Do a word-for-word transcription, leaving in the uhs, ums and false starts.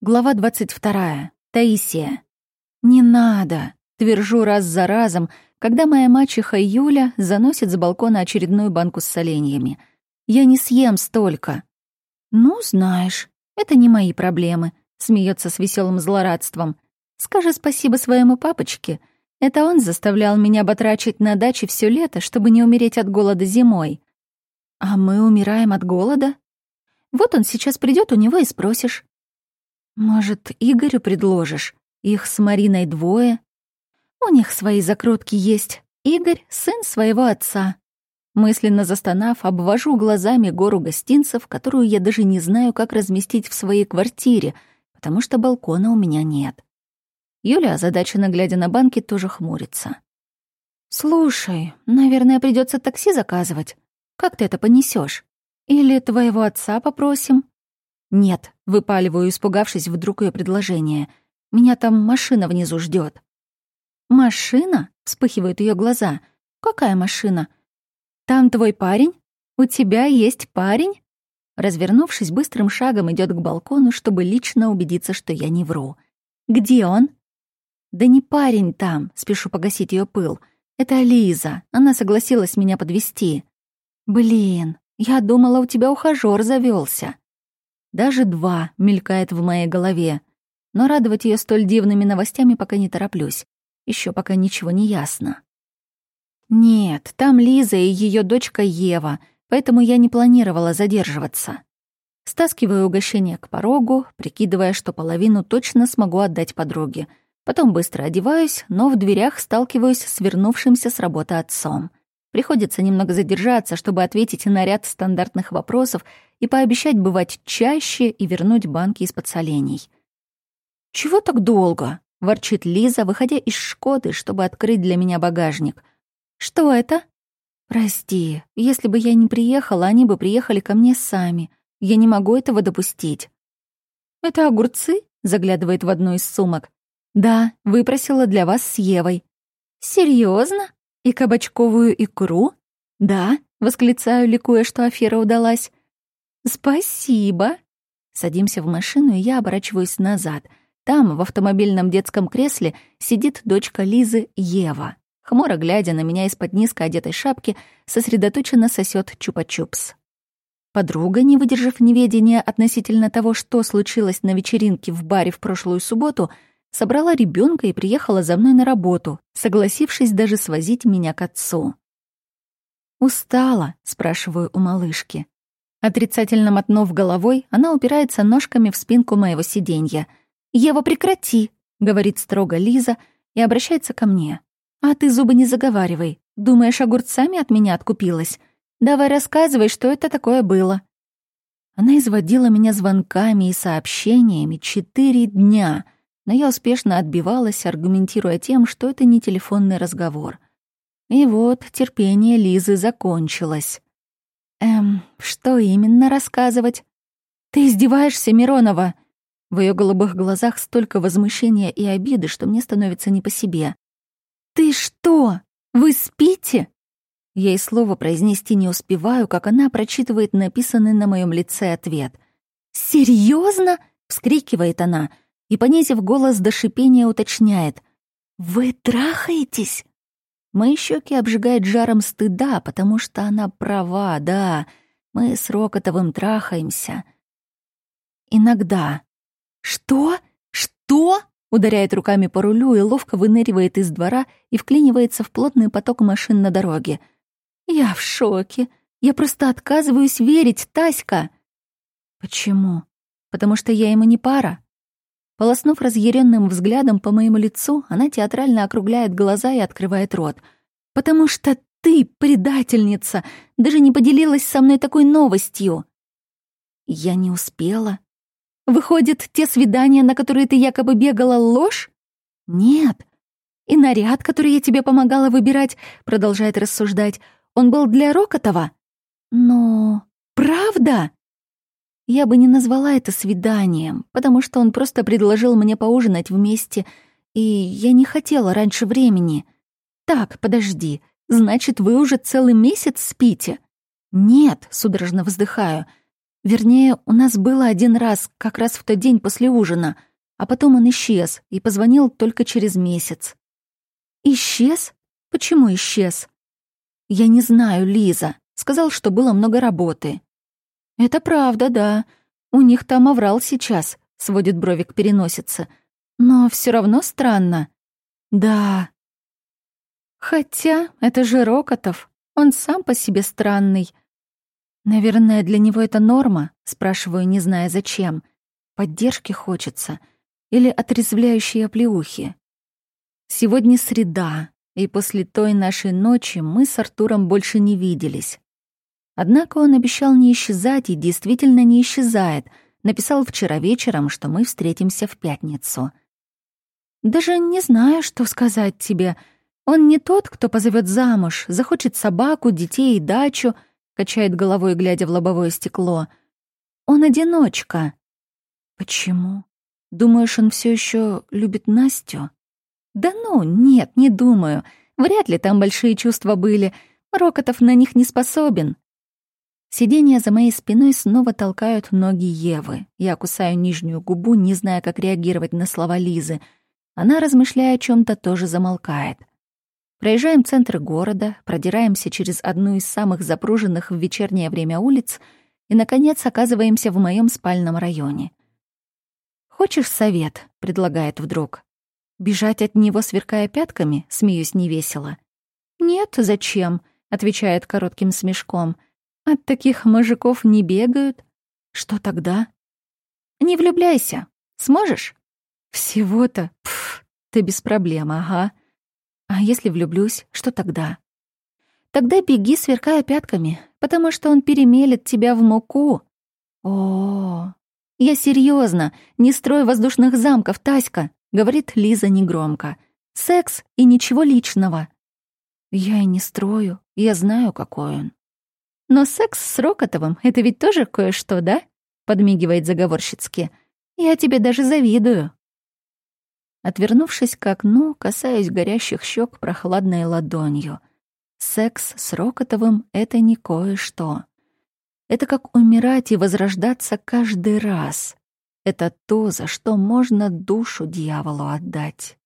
Глава двадцать вторая. Таисия. «Не надо!» — твержу раз за разом, когда моя мачеха Юля заносит с балкона очередную банку с соленьями. «Я не съем столько!» «Ну, знаешь, это не мои проблемы», — смеется с веселым злорадством. «Скажи спасибо своему папочке. Это он заставлял меня батрачить на даче все лето, чтобы не умереть от голода зимой». «А мы умираем от голода?» «Вот он сейчас придет, у него и спросишь». «Может, Игорю предложишь? Их с Мариной двое. У них свои закрутки есть. Игорь — сын своего отца». Мысленно застонав, обвожу глазами гору гостинцев, которую я даже не знаю, как разместить в своей квартире, потому что балкона у меня нет. Юля, озадаченно глядя на банки, тоже хмурится. «Слушай, наверное, придется такси заказывать. Как ты это понесешь? Или твоего отца попросим?» «Нет», — выпаливаю, испугавшись вдруг ее предложения. «Меня там машина внизу ждет. «Машина?» — вспыхивают ее глаза. «Какая машина? Там твой парень? У тебя есть парень?» Развернувшись, быстрым шагом идет к балкону, чтобы лично убедиться, что я не вру. «Где он?» «Да не парень там», — спешу погасить ее пыл. «Это Лиза. Она согласилась меня подвезти». «Блин, я думала, у тебя ухажёр завелся. Даже два мелькает в моей голове. Но радовать ее столь дивными новостями пока не тороплюсь. Еще пока ничего не ясно. Нет, там Лиза и ее дочка Ева, поэтому я не планировала задерживаться. Стаскиваю угощение к порогу, прикидывая, что половину точно смогу отдать подруге. Потом быстро одеваюсь, но в дверях сталкиваюсь с вернувшимся с работы отцом. Приходится немного задержаться, чтобы ответить на ряд стандартных вопросов и пообещать бывать чаще и вернуть банки из-под солений. «Чего так долго?» — ворчит Лиза, выходя из «Шкоды», чтобы открыть для меня багажник. «Что это?» «Прости, если бы я не приехала, они бы приехали ко мне сами. Я не могу этого допустить». «Это огурцы?» — заглядывает в одну из сумок. «Да, выпросила для вас с Евой». «Серьезно? И кабачковую икру?» «Да», — восклицаю, ликуя, что афера удалась. «Спасибо». Садимся в машину, и я оборачиваюсь назад. Там, в автомобильном детском кресле, сидит дочка Лизы, Ева. Хмуро глядя на меня из-под низко одетой шапки, сосредоточенно сосет чупа-чупс. Подруга, не выдержав неведения относительно того, что случилось на вечеринке в баре в прошлую субботу, собрала ребенка и приехала за мной на работу, согласившись даже свозить меня к отцу. «Устала?» — спрашиваю у малышки. Отрицательно мотнув головой, она упирается ножками в спинку моего сиденья. «Ева, прекрати!» — говорит строго Лиза и обращается ко мне. «А ты зубы не заговаривай. Думаешь, огурцами от меня откупилась? Давай рассказывай, что это такое было». Она изводила меня звонками и сообщениями четыре дня, но я успешно отбивалась, аргументируя тем, что это не телефонный разговор. И вот терпение Лизы закончилось. «Эм, что именно рассказывать?» «Ты издеваешься, Миронова?» В ее голубых глазах столько возмущения и обиды, что мне становится не по себе. «Ты что? Вы спите?» Я и слова произнести не успеваю, как она прочитывает написанный на моем лице ответ. «Серьезно?» — вскрикивает она и, понизив голос до шипения, уточняет. «Вы трахаетесь?» Мои щеки обжигает жаром стыда, потому что она права, да, мы с Рокотовым трахаемся. Иногда. «Что? Что?» — ударяет руками по рулю и ловко выныривает из двора и вклинивается в плотный поток машин на дороге. «Я в шоке. Я просто отказываюсь верить, Таська». «Почему? Потому что я ему не пара?» Полоснув разъяренным взглядом по моему лицу, она театрально округляет глаза и открывает рот. «Потому что ты, предательница, даже не поделилась со мной такой новостью». «Я не успела». «Выходит, те свидания, на которые ты якобы бегала, ложь?» «Нет». «И наряд, который я тебе помогала выбирать, — продолжает рассуждать, — он был для Рокотова?» «Но... правда?» Я бы не назвала это свиданием, потому что он просто предложил мне поужинать вместе, и я не хотела раньше времени. «Так, подожди, значит, вы уже целый месяц спите?» «Нет», — судорожно вздыхаю. Вернее, у нас было один раз, как раз в тот день после ужина, а потом он исчез и позвонил только через месяц. Исчез? Почему исчез? Я не знаю, Лиза. Сказал, что было много работы. Это правда, да. У них там оврал сейчас, сводит брови к переносице. Но все равно странно. Да. Хотя это же Рокотов. Он сам по себе странный. Наверное, для него это норма, спрашиваю, не зная зачем. Поддержки хочется или отрезвляющие оплеухи. Сегодня среда, и после той нашей ночи мы с Артуром больше не виделись. Однако он обещал не исчезать и действительно не исчезает. Написал вчера вечером, что мы встретимся в пятницу. Даже не знаю, что сказать тебе. Он не тот, кто позовет замуж, захочет собаку, детей и дачу, качает головой, глядя в лобовое стекло. Он одиночка. Почему? Думаешь, он все еще любит Настю? Да ну, нет, не думаю. Вряд ли там большие чувства были. Рокотов на них не способен. Сиденья за моей спиной снова толкают ноги Евы. Я кусаю нижнюю губу, не зная, как реагировать на слова Лизы. Она, размышляя о чем-то, тоже замолкает. Проезжаем центр города, продираемся через одну из самых запруженных в вечернее время улиц и, наконец, оказываемся в моем спальном районе. «Хочешь совет?» — предлагает вдруг. «Бежать от него, сверкая пятками?» — смеюсь невесело. «Нет, зачем?» — отвечает коротким смешком. «От таких мужиков не бегают». «Что тогда?» «Не влюбляйся. Сможешь?» «Всего-то? Пф, ты без проблем, ага. А если влюблюсь, что тогда?» «Тогда беги, сверкая пятками, потому что он перемелет тебя в муку». «О, я серьезно, не строй воздушных замков, Таська», — говорит Лиза негромко. «Секс и ничего личного». «Я и не строю, я знаю, какой он». «Но секс с Рокотовым — это ведь тоже кое-что, да?» — подмигивает заговорщицки. «Я тебе даже завидую». Отвернувшись к окну, касаюсь горящих щек прохладной ладонью. Секс с Рокотовым — это не кое-что. Это как умирать и возрождаться каждый раз. Это то, за что можно душу дьяволу отдать.